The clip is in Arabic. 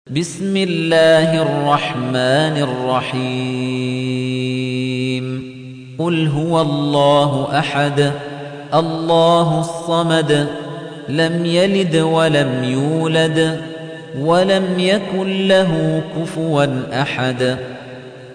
بسم الله الرحمن الرحيم قل هو الله أحد الله الصمد لم يلد ولم يولد ولم يكن له كفوا أحد